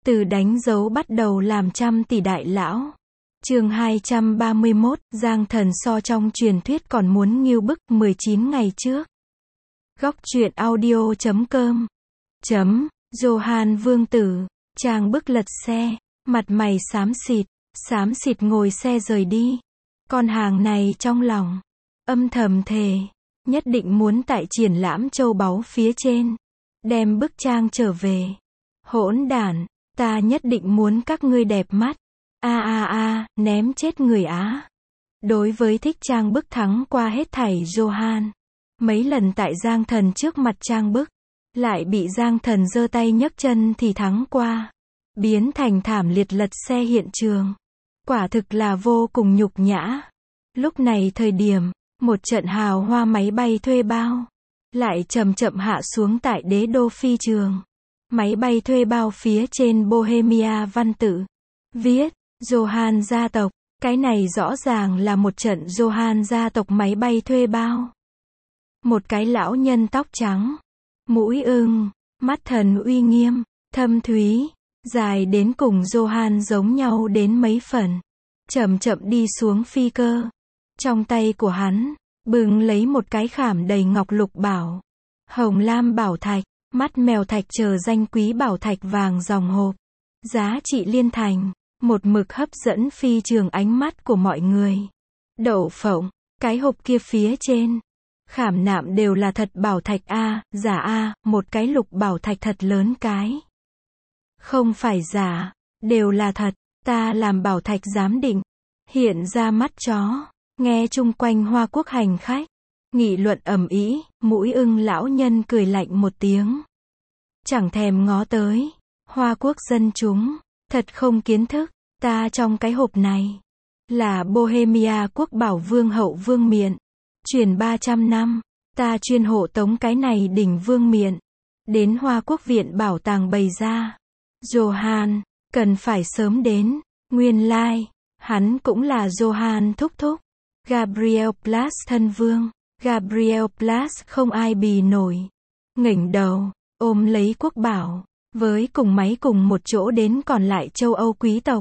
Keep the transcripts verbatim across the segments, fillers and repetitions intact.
Từ đánh dấu bắt đầu làm trăm tỷ đại lão. Chương hai trăm ba mươi mốt, Giang Thần so trong truyền thuyết còn muốn ngưu bức mười chín ngày trước. Góc truyện audio chấm com. Chấm, Johan Vương Tử, Trang Bức lật xe, mặt mày xám xịt, xám xịt ngồi xe rời đi. Con hàng này trong lòng, âm thầm thề, nhất định muốn tại triển lãm châu báu phía trên, đem bức trang trở về. Hỗn đản, ta nhất định muốn các ngươi đẹp mắt. A a a, ném chết người Á. Đối với thích Trang Bức thắng qua hết thảy Johan. Mấy lần tại Giang Thần trước mặt Trang Bức, lại bị Giang Thần giơ tay nhấc chân thì thắng qua, biến thành thảm liệt lật xe hiện trường. Quả thực là vô cùng nhục nhã. Lúc này thời điểm, một trận hào hoa máy bay thuê bao, lại chậm chậm hạ xuống tại đế đô phi trường. Máy bay thuê bao phía trên Bohemia văn tự, viết, Johan gia tộc. Cái này rõ ràng là một trận Johan gia tộc máy bay thuê bao. Một cái lão nhân tóc trắng, mũi ưng, mắt thần uy nghiêm, thâm thúy, dài đến cùng Johan giống nhau đến mấy phần. Chậm chậm đi xuống phi cơ. Trong tay của hắn, bưng lấy một cái khảm đầy ngọc lục bảo, hồng lam bảo thạch, mắt mèo thạch chờ danh quý bảo thạch vàng dòng hộp. Giá trị liên thành, một mực hấp dẫn phi trường ánh mắt của mọi người. Đậu phộng, cái hộp kia phía trên, khảm nạm đều là thật bảo thạch a, giả a, một cái lục bảo thạch thật lớn cái. Không phải giả, đều là thật, ta làm bảo thạch giám định. Hiện ra mắt chó, nghe chung quanh Hoa Quốc hành khách nghị luận ầm ĩ, mũi ưng lão nhân cười lạnh một tiếng. Chẳng thèm ngó tới, Hoa Quốc dân chúng, thật không kiến thức, ta trong cái hộp này, là Bohemia quốc bảo vương hậu vương miện. Truyền ba trăm năm, ta chuyên hộ tống cái này đỉnh vương miện. Đến Hoa Quốc viện bảo tàng bày ra. Johan, cần phải sớm đến, nguyên lai, like, hắn cũng là Johan thúc thúc. Gabriel Plus thân vương. Gabriel Plus không ai bì nổi. Ngẩng đầu, ôm lấy quốc bảo, với cùng máy cùng một chỗ đến còn lại châu Âu quý tộc.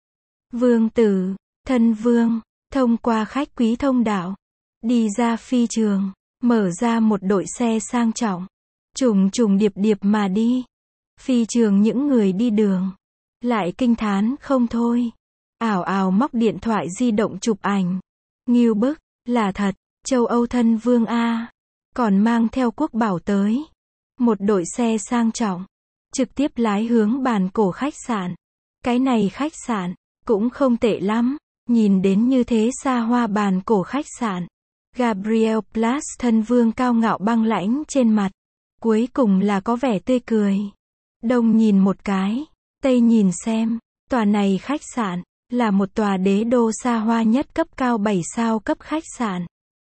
Vương tử, thân vương, thông qua khách quý thông đạo, đi ra phi trường, mở ra một đội xe sang trọng, trùng trùng điệp điệp mà đi. Phi trường những người đi đường, lại kinh thán không thôi. Ảo ảo móc điện thoại di động chụp ảnh. Ngưu bức, là thật, châu Âu thân vương A. Còn mang theo quốc bảo tới. Một đội xe sang trọng, trực tiếp lái hướng bàn cổ khách sạn. Cái này khách sạn, cũng không tệ lắm, nhìn đến như thế xa hoa bàn cổ khách sạn. Gabriel Plus thân vương cao ngạo băng lãnh trên mặt, cuối cùng là có vẻ tươi cười. Đông nhìn một cái, Tây nhìn xem, tòa này khách sạn, là một tòa đế đô xa hoa nhất cấp cao bảy sao cấp khách sạn.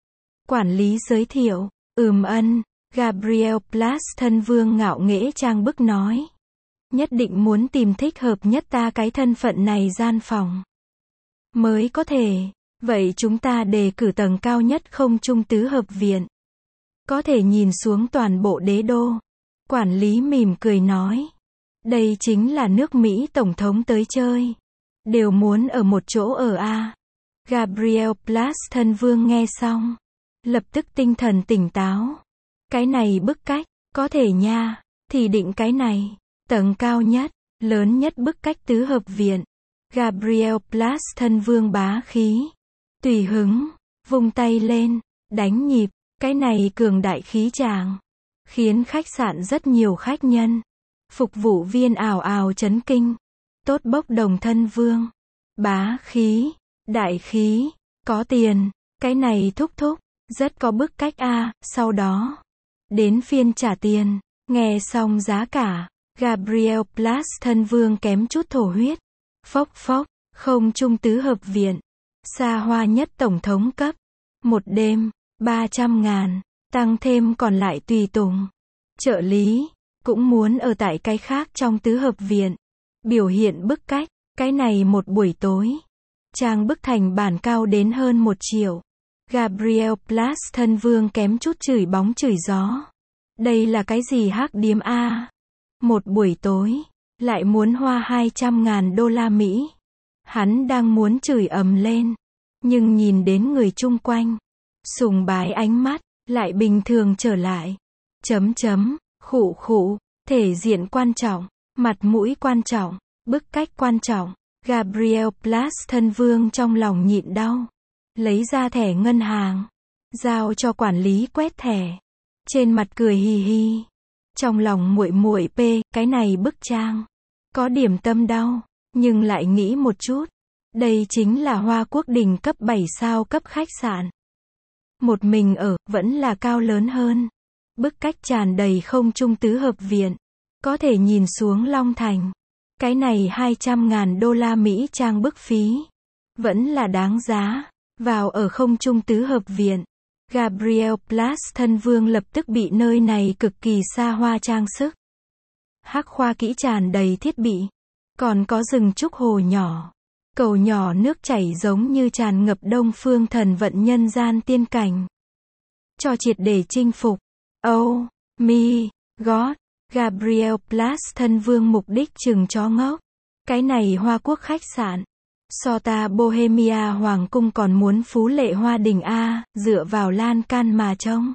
Quản lý giới thiệu, ừm ân, Gabriel Plus thân vương ngạo nghễ Trang Bức nói. Nhất định muốn tìm thích hợp nhất ta cái thân phận này gian phòng. Mới có thể, vậy chúng ta đề cử tầng cao nhất không trung tứ hợp viện. Có thể nhìn xuống toàn bộ đế đô. Quản lý mỉm cười nói. Đây chính là nước Mỹ Tổng thống tới chơi. Đều muốn ở một chỗ ở a. Gabriel Plus thân vương nghe xong, lập tức tinh thần tỉnh táo. Cái này bức cách, có thể nha, thì định cái này. Tầng cao nhất, lớn nhất bức cách tứ hợp viện. Gabriel Plus thân vương bá khí. Tùy hứng, vung tay lên, đánh nhịp, cái này cường đại khí tràng. Khiến khách sạn rất nhiều khách nhân, phục vụ viên ào ào chấn kinh. Tốt bốc đồng thân vương. Bá khí, đại khí, có tiền, cái này thúc thúc, rất có bức cách a. Sau đó, đến phiên trả tiền, nghe xong giá cả, Gabriel Plus thân vương kém chút thổ huyết. Phốc phốc, không trung tứ hợp viện, xa hoa nhất tổng thống cấp. Một đêm, ba trăm ngàn, tăng thêm còn lại tùy tùng. Trợ lý, cũng muốn ở tại cái khác trong tứ hợp viện. Biểu hiện bức cách, cái này một buổi tối. Trang bức thành bản cao đến hơn một triệu. Gabriel Plus thân vương kém chút chửi bóng chửi gió. Đây là cái gì hắc điếm a? Một buổi tối, lại muốn hoa hai trăm ngàn đô la Mỹ. Hắn đang muốn chửi ầm lên, nhưng nhìn đến người chung quanh, sùng bái ánh mắt, lại bình thường trở lại. Chấm chấm, khụ khụ, thể diện quan trọng, mặt mũi quan trọng, bức cách quan trọng. Gabriel Plus thân vương trong lòng nhịn đau. Lấy ra thẻ ngân hàng, giao cho quản lý quét thẻ. Trên mặt cười hì hì. Trong lòng muội muội p, cái này bức trang. Có điểm tâm đau, nhưng lại nghĩ một chút. Đây chính là Hoa Quốc đỉnh cấp bảy sao cấp khách sạn. Một mình ở, vẫn là cao lớn hơn. Bức cách tràn đầy không trung tứ hợp viện. Có thể nhìn xuống Long Thành. Cái này hai trăm ngàn đô la Mỹ trang bức phí. Vẫn là đáng giá. Vào ở không trung tứ hợp viện. Gabriel Plus thân vương lập tức bị nơi này cực kỳ xa hoa trang sức. Hắc khoa kỹ tràn đầy thiết bị. Còn có rừng trúc hồ nhỏ. Cầu nhỏ nước chảy giống như tràn ngập đông phương thần vận nhân gian tiên cảnh. Cho triệt để chinh phục. Oh, my God. Gabriel Plus thân vương mục đích chừng chó ngốc. Cái này Hoa Quốc khách sạn. So ta Bohemia Hoàng cung còn muốn phú lệ hoa đình A, dựa vào lan can mà trông.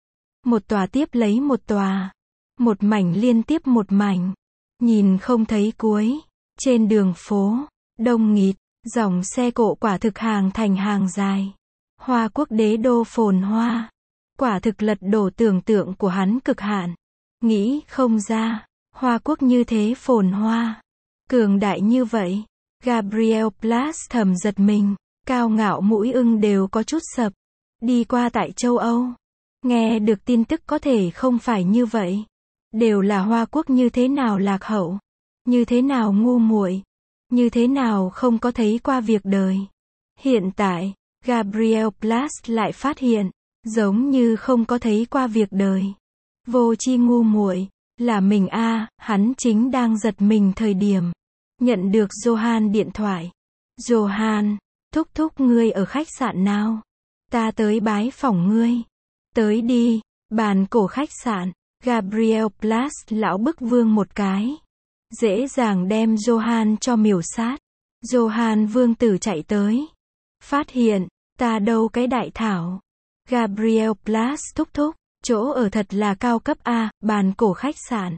Một tòa tiếp lấy một tòa. Một mảnh liên tiếp một mảnh. Nhìn không thấy cuối. Trên đường phố, đông nghịt, dòng xe cộ quả thực hàng thành hàng dài. Hoa Quốc đế đô phồn hoa. Quả thực lật đổ tưởng tượng của hắn cực hạn. Nghĩ không ra, Hoa Quốc như thế phồn hoa. Cường đại như vậy. Gabriel Plus thầm giật mình. Cao ngạo mũi ưng đều có chút sập. Đi qua tại châu Âu. Nghe được tin tức có thể không phải như vậy. Đều là Hoa Quốc như thế nào lạc hậu. Như thế nào ngu muội. Như thế nào không có thấy qua việc đời. Hiện tại, Gabriel Plus lại phát hiện. Giống như không có thấy qua việc đời. Vô tri ngu muội, là mình a, hắn chính đang giật mình thời điểm. Nhận được Johan điện thoại. Johan, thúc thúc ngươi ở khách sạn nào? Ta tới bái phỏng ngươi. Tới đi, bàn cổ khách sạn. Gabriel Plus lão bức vương một cái. Dễ dàng đem Johan cho miểu sát. Johan vương tử chạy tới. Phát hiện, ta đâu cái đại thảo. Gabriel Plus thúc thúc. Chỗ ở thật là cao cấp A, bàn cổ khách sạn.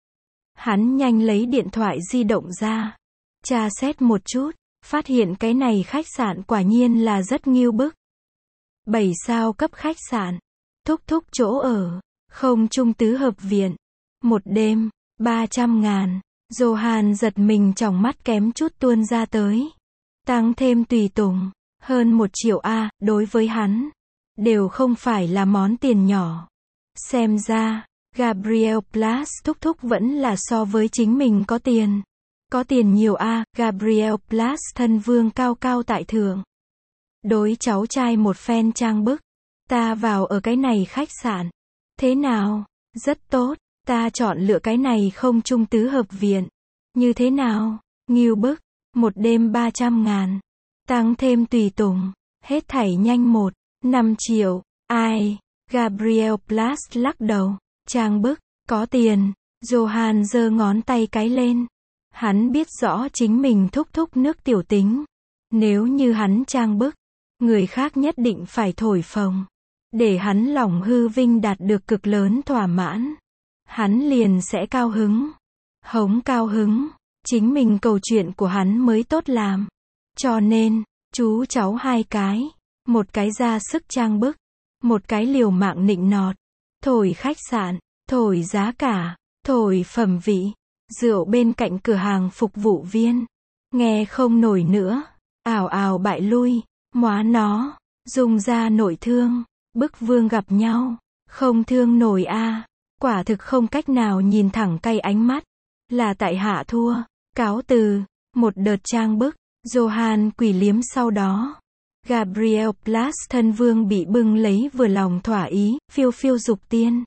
Hắn nhanh lấy điện thoại di động ra. Tra xét một chút, phát hiện cái này khách sạn quả nhiên là rất nghiêu bức. bảy sao cấp khách sạn. Thúc thúc chỗ ở. Không trung tứ hợp viện. Một đêm, ba trăm ngàn. Johan giật mình tròng mắt kém chút tuôn ra tới. Tăng thêm tùy tùng. Hơn một triệu A, đối với hắn. Đều không phải là món tiền nhỏ. Xem ra, Gabriel Plus thúc thúc vẫn là so với chính mình có tiền. Có tiền nhiều a, Gabriel Plus thân vương cao cao tại thượng. Đối cháu trai một phen trang bức. Ta vào ở cái này khách sạn. Thế nào? Rất tốt. Ta chọn lựa cái này không trung tứ hợp viện. Như thế nào? Nghiêu bức. Một đêm ba trăm ngàn. Tăng thêm tùy tùng. Hết thảy nhanh một. năm triệu. Ai? Gabriel Plus lắc đầu. Trang bức. Có tiền. Johan giơ ngón tay cái lên. Hắn biết rõ chính mình thúc thúc nước tiểu tính. Nếu như hắn trang bức, người khác nhất định phải thổi phồng. Để hắn lòng hư vinh đạt được cực lớn thỏa mãn. Hắn liền sẽ cao hứng. Hống cao hứng. Chính mình câu chuyện của hắn mới tốt làm. Cho nên, chú cháu hai cái. Một cái ra sức trang bức. Một cái liều mạng nịnh nọt. Thổi khách sạn. Thổi giá cả. Thổi phẩm vị. Rượu bên cạnh cửa hàng phục vụ viên. Nghe không nổi nữa. Ảo ảo bại lui. Móa nó. Dùng ra nội thương. Bức vương gặp nhau. Không thương nổi a. Quả thực không cách nào nhìn thẳng cay ánh mắt. Là tại hạ thua. Cáo từ. Một đợt trang bức. Johan quỳ liếm sau đó. Gabriel Plus thân vương bị bưng lấy vừa lòng thỏa ý. Phiêu phiêu dục tiên.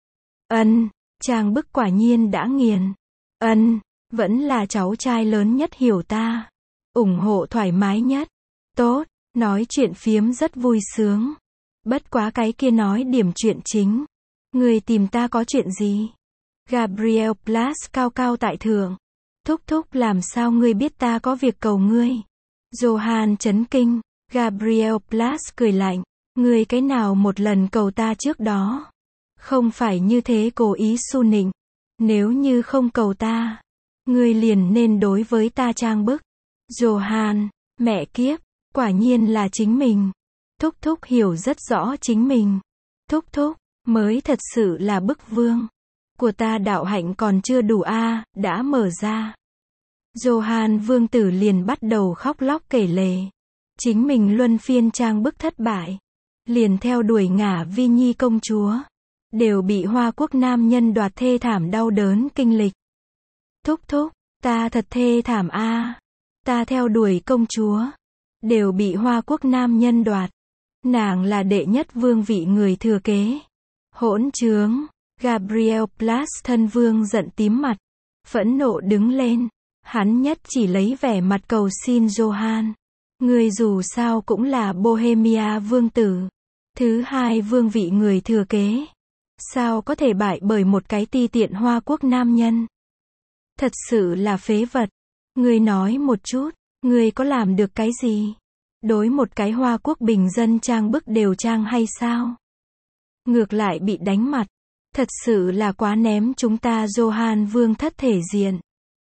Ân. Trang bức quả nhiên đã nghiền. Ân. Vẫn là cháu trai lớn nhất hiểu ta. ủng hộ thoải mái nhất. Tốt. Nói chuyện phiếm rất vui sướng. Bất quá cái kia nói điểm chuyện chính. Người tìm ta có chuyện gì? Gabriel Plus cao cao tại thượng. Thúc thúc làm sao ngươi biết ta có việc cầu ngươi? Johann chấn kinh, Gabriel Plus cười lạnh, ngươi cái nào một lần cầu ta trước đó? Không phải như thế cố ý su nịnh. Nếu như không cầu ta, ngươi liền nên đối với ta trang bức. Johann, mẹ kiếp, quả nhiên là chính mình. Thúc thúc hiểu rất rõ chính mình. Thúc thúc, mới thật sự là bức vương. Của ta đạo hạnh còn chưa đủ a, à, đã mở ra. Johann vương tử liền bắt đầu khóc lóc kể lể. Chính mình luân phiên trang bức thất bại. Liền theo đuổi ngả Vi Nhi công chúa. Đều bị Hoa Quốc nam nhân đoạt thê thảm đau đớn kinh lịch. Thúc thúc, ta thật thê thảm a, à. Ta theo đuổi công chúa. Đều bị Hoa Quốc nam nhân đoạt. Nàng là đệ nhất vương vị người thừa kế. Hỗn trướng. Gabriel Plus thân vương giận tím mặt. Phẫn nộ đứng lên. Hắn nhất chỉ lấy vẻ mặt cầu xin Johann. Người dù sao cũng là Bohemia vương tử. Thứ hai vương vị người thừa kế. Sao có thể bại bởi một cái ti tiện Hoa Quốc nam nhân? Thật sự là phế vật. Ngươi nói một chút, ngươi có làm được cái gì? Đối một cái Hoa Quốc bình dân trang bức đều trang hay sao? Ngược lại bị đánh mặt. Thật sự là quá ném chúng ta Johann vương thất thể diện.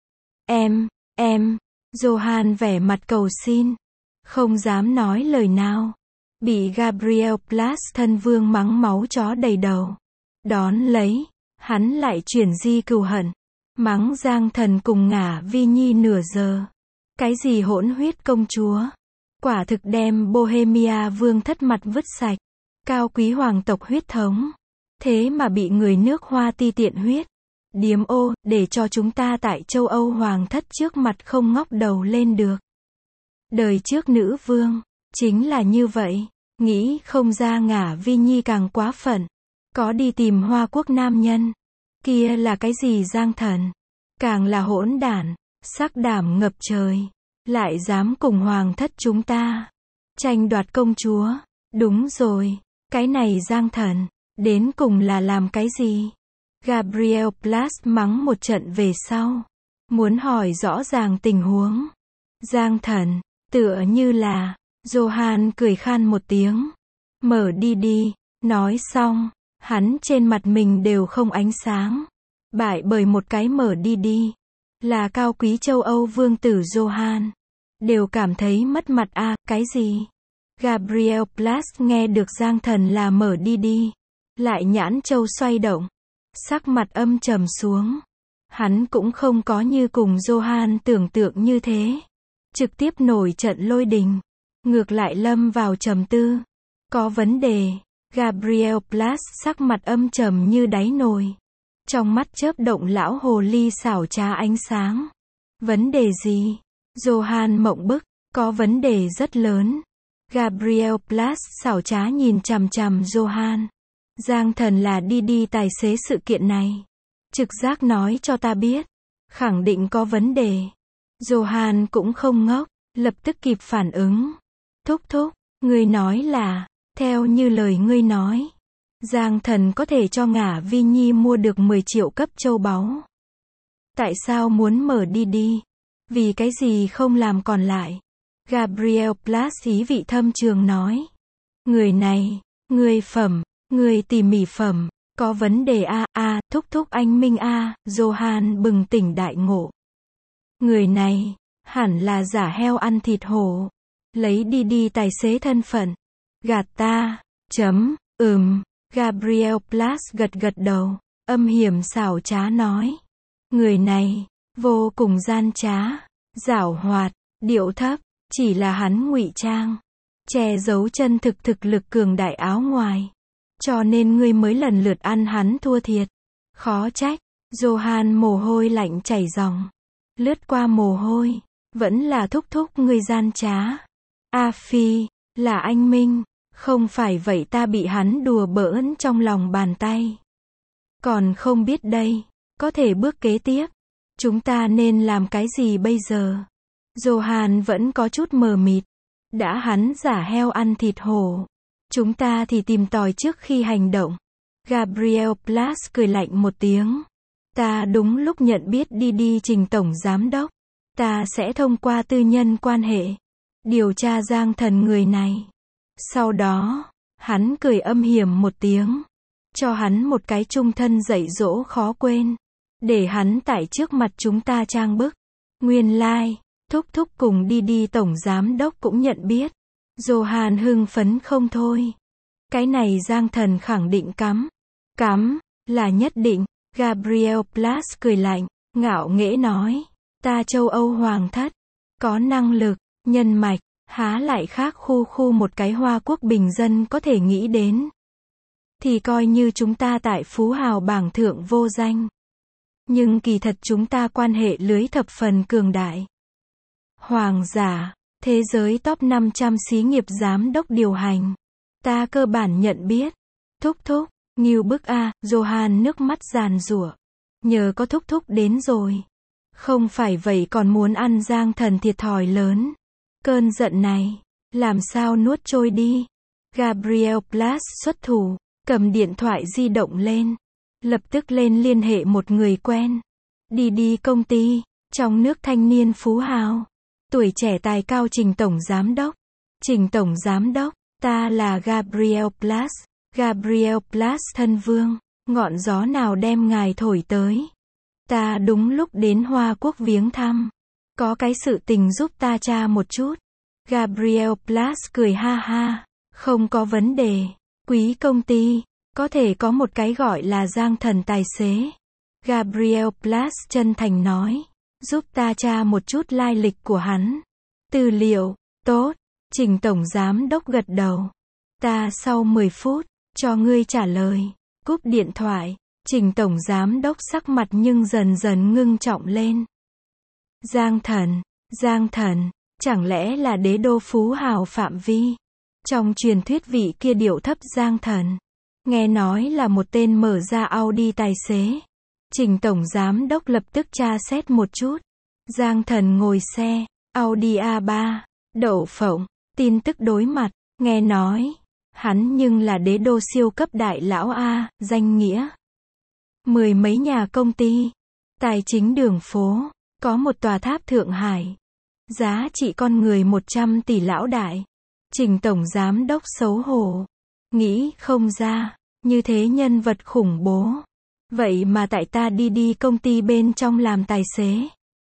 Em, em, Johann vẻ mặt cầu xin. Không dám nói lời nào. Bị Gabriel Plus thân vương mắng máu chó đầy đầu. Đón lấy, hắn lại chuyển di cừu hận. Mắng Giang Thần cùng ngả Vi Nhi nửa giờ. Cái gì hỗn huyết công chúa? Quả thực đem Bohemia vương thất mặt vứt sạch. Cao quý hoàng tộc huyết thống. Thế mà bị người nước Hoa ti tiện huyết. Điếm ô, để cho chúng ta tại châu Âu hoàng thất trước mặt không ngóc đầu lên được. Đời trước nữ vương, chính là như vậy. Nghĩ không ra ngả Vi Nhi càng quá phận. Có đi tìm Hoa Quốc nam nhân. Kia là cái gì Giang Thần? Càng là hỗn đản, sắc đảm ngập trời. Lại dám cùng hoàng thất chúng ta tranh đoạt công chúa. Đúng rồi, cái này Giang Thần, đến cùng là làm cái gì? Gabriel Plus mắng một trận về sau. Muốn hỏi rõ ràng tình huống. Giang Thần, tựa như là, Johann cười khan một tiếng. Mở đi đi, nói xong, hắn trên mặt mình đều không ánh sáng. Bại bởi một cái mở đi đi. Là cao quý châu Âu vương tử Johann. Đều cảm thấy mất mặt a, à, cái gì? Gabriel Plus nghe được Giang Thần là mở đi đi. Lại nhãn châu xoay động. Sắc mặt âm trầm xuống. Hắn cũng không có như cùng Johann tưởng tượng như thế. Trực tiếp nổi trận lôi đình. Ngược lại lâm vào trầm tư. Có vấn đề. Gabriel Plus sắc mặt âm trầm như đáy nồi. Trong mắt chớp động lão hồ ly xảo trá ánh sáng. Vấn đề gì? Johann mộng bức. Có vấn đề rất lớn. Gabriel Plus xảo trá nhìn chằm chằm Johann. Giang Thần là đi đi tài xế sự kiện này. Trực giác nói cho ta biết. Khẳng định có vấn đề. Johann cũng không ngốc. Lập tức kịp phản ứng. Thúc thúc, ngươi nói là, theo như lời ngươi nói. Giang Thần có thể cho ngả Vi Nhi mua được mười triệu cấp châu báu. Tại sao muốn mở đi đi? Vì cái gì không làm còn lại? Gabriel Plus ý vị thâm trường nói. Người này, người phẩm, người tỉ mỉ phẩm, có vấn đề a a, à, thúc thúc anh Minh a, à, Johann bừng tỉnh đại ngộ. Người này, hẳn là giả heo ăn thịt hổ. Lấy đi đi tài xế thân phận. Gạt ta, chấm, ừm, Gabriel Plus gật gật đầu, âm hiểm xảo trá nói. Người này, vô cùng gian trá, giảo hoạt, điệu thấp, chỉ là hắn ngụy trang. Che giấu chân thực thực lực cường đại áo ngoài. Cho nên ngươi mới lần lượt ăn hắn thua thiệt. Khó trách, Johann mồ hôi lạnh chảy ròng. Lướt qua mồ hôi, vẫn là thúc thúc ngươi gian trá. A Phi, là anh Minh, không phải vậy ta bị hắn đùa bỡn trong lòng bàn tay. Còn không biết đây, có thể bước kế tiếp. Chúng ta nên làm cái gì bây giờ? Johann vẫn có chút mờ mịt. Đã hắn giả heo ăn thịt hổ. Chúng ta thì tìm tòi trước khi hành động. Gabriel Plus cười lạnh một tiếng. Ta đúng lúc nhận biết đi đi Trình Tổng Giám Đốc. Ta sẽ thông qua tư nhân quan hệ, điều tra Giang Thần người này. Sau đó, hắn cười âm hiểm một tiếng, cho hắn một cái chung thân dạy dỗ khó quên, để hắn tại trước mặt chúng ta trang bức. Nguyên lai, like, Thúc Thúc cùng đi đi Tổng Giám Đốc cũng nhận biết. Johan hưng phấn không thôi. Cái này Giang Thần khẳng định cắm. Cắm, là nhất định. Gabriel Plus cười lạnh, ngạo nghễ nói. Ta châu Âu hoàng thất, có năng lực, nhân mạch, há lại khác khu khu một cái Hoa Quốc bình dân có thể nghĩ đến. Thì coi như chúng ta tại phú hào bảng thượng vô danh. Nhưng kỳ thật chúng ta quan hệ lưới thập phần cường đại. Hoàng giả, thế giới top năm trăm xí nghiệp giám đốc điều hành. Ta cơ bản nhận biết. Thúc Thúc, nghiêu bức a, Johan nước mắt giàn giụa. Nhờ có Thúc Thúc đến rồi. Không phải vậy còn muốn ăn Giang Thần thiệt thòi lớn. Cơn giận này, làm sao nuốt trôi đi. Gabriel Plus xuất thủ, cầm điện thoại di động lên. Lập tức lên liên hệ một người quen. Đi đi công ty, trong nước thanh niên phú hào. Tuổi trẻ tài cao Trình Tổng Giám Đốc. Trình Tổng Giám Đốc, ta là Gabriel Plus. Gabriel Plus thân vương, ngọn gió nào đem ngài thổi tới. Ta đúng lúc đến Hoa Quốc viếng thăm. Có cái sự tình giúp ta tra một chút. Gabriel Plus cười ha ha. Không có vấn đề. Quý công ty, có thể có một cái gọi là Giang Thần tài xế. Gabriel Plus chân thành nói. Giúp ta tra một chút lai lịch của hắn. Tư liệu, tốt. Trình Tổng Giám Đốc gật đầu. Ta sau mười phút, cho ngươi trả lời. Cúp điện thoại. Trình Tổng Giám Đốc sắc mặt nhưng dần dần ngưng trọng lên. Giang Thần, Giang Thần, chẳng lẽ là đế đô phú hào phạm vi? Trong truyền thuyết vị kia điệu thấp Giang Thần, nghe nói là một tên mở ra Audi tài xế. Trình Tổng Giám Đốc lập tức tra xét một chút. Giang Thần ngồi xe, Audi a ba, đậu phộng, tin tức đối mặt, nghe nói, hắn nhưng là đế đô siêu cấp đại lão A, danh nghĩa. Mười mấy nhà công ty, tài chính đường phố, có một tòa tháp Thượng Hải. Giá trị con người một trăm tỷ lão đại. Trình Tổng Giám Đốc xấu hổ. Nghĩ không ra, như thế nhân vật khủng bố. Vậy mà tại ta đi đi công ty bên trong làm tài xế.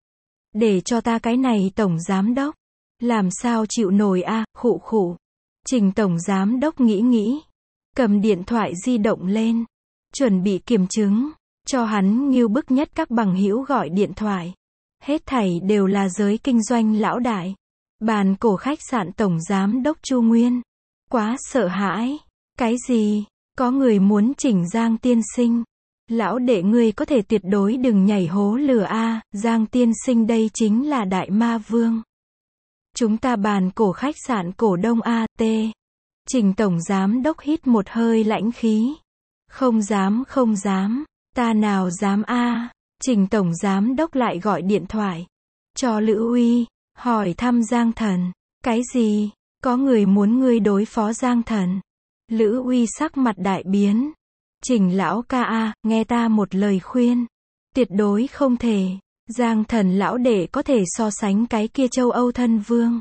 Để cho ta cái này Tổng Giám Đốc. Làm sao chịu nổi a, à, khụ khụ. Trình Tổng Giám Đốc nghĩ nghĩ. Cầm điện thoại di động lên. Chuẩn bị kiểm chứng. Cho hắn nghiêu bức nhất các bằng hữu gọi điện thoại. Hết thảy đều là giới kinh doanh lão đại. Bàn cổ khách sạn Tổng Giám Đốc Chu Nguyên. Quá sợ hãi. Cái gì? Có người muốn chỉnh Giang tiên sinh. Lão đệ ngươi có thể tuyệt đối đừng nhảy hố lừa a, Giang tiên sinh đây chính là đại ma vương. Chúng ta bàn cổ khách sạn cổ đông a tê. Trình Tổng Giám Đốc hít một hơi lãnh khí. Không dám không dám, ta nào dám a. Trình Tổng Giám Đốc lại gọi điện thoại cho Lữ Uy, hỏi thăm Giang Thần. Cái gì? Có người muốn ngươi đối phó Giang Thần. Lữ Uy sắc mặt đại biến. Trình lão ca a, nghe ta một lời khuyên. Tuyệt đối không thể. Giang Thần lão đệ có thể so sánh cái kia châu Âu thân vương.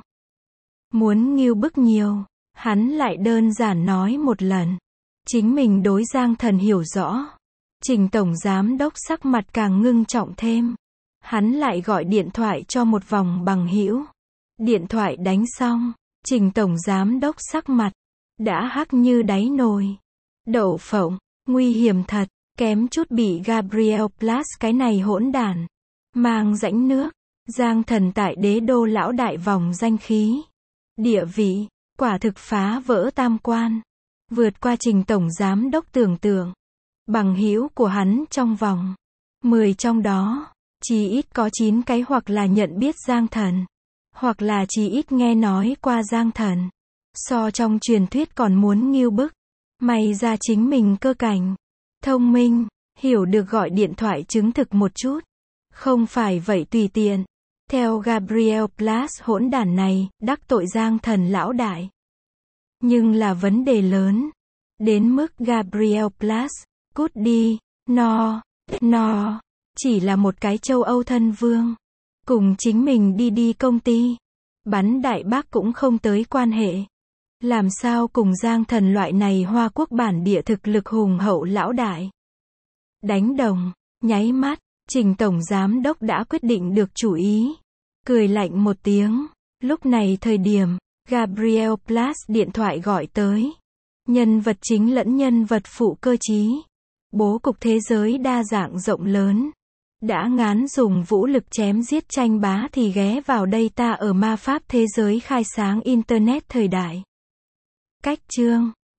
Muốn nghiêu bức nhiều, hắn lại đơn giản nói một lần. Chính mình đối Giang Thần hiểu rõ. Trình Tổng Giám Đốc sắc mặt càng ngưng trọng thêm. Hắn lại gọi điện thoại cho một vòng bằng hữu. Điện thoại đánh xong, Trình Tổng Giám Đốc sắc mặt đã hắc như đáy nồi. Đậu phộng, nguy hiểm thật, kém chút bị Gabriel Plus cái này hỗn đản mang rãnh nước. Giang Thần tại đế đô lão đại vòng danh khí, địa vị, quả thực phá vỡ tam quan, vượt qua Trình Tổng Giám Đốc tưởng tượng. Bằng hữu của hắn trong vòng mười trong đó, chỉ ít có chín cái hoặc là nhận biết Giang Thần, hoặc là chỉ ít nghe nói qua Giang Thần. So trong truyền thuyết còn muốn nghiêu bức. May ra chính mình cơ cảnh, thông minh, hiểu được gọi điện thoại chứng thực một chút. Không phải vậy tùy tiện. Theo Gabriel Plus hỗn đản này, đắc tội Giang Thần lão đại. Nhưng là vấn đề lớn. Đến mức Gabriel Plus, cút đi, no, no. Chỉ là một cái châu Âu thân vương. Cùng chính mình đi đi công ty. Bắn đại bác cũng không tới quan hệ. Làm sao cùng Giang Thần loại này Hoa Quốc bản địa thực lực hùng hậu lão đại. Đánh đồng, nháy mắt, Trình Tổng Giám Đốc đã quyết định được chủ ý. Cười lạnh một tiếng. Lúc này thời điểm, Gabriel Plus điện thoại gọi tới. Nhân vật chính lẫn nhân vật phụ cơ trí. Bố cục thế giới đa dạng rộng lớn. Đã ngán dùng vũ lực chém giết tranh bá thì ghé vào đây ta ở ma pháp thế giới khai sáng Internet thời đại. Cách chương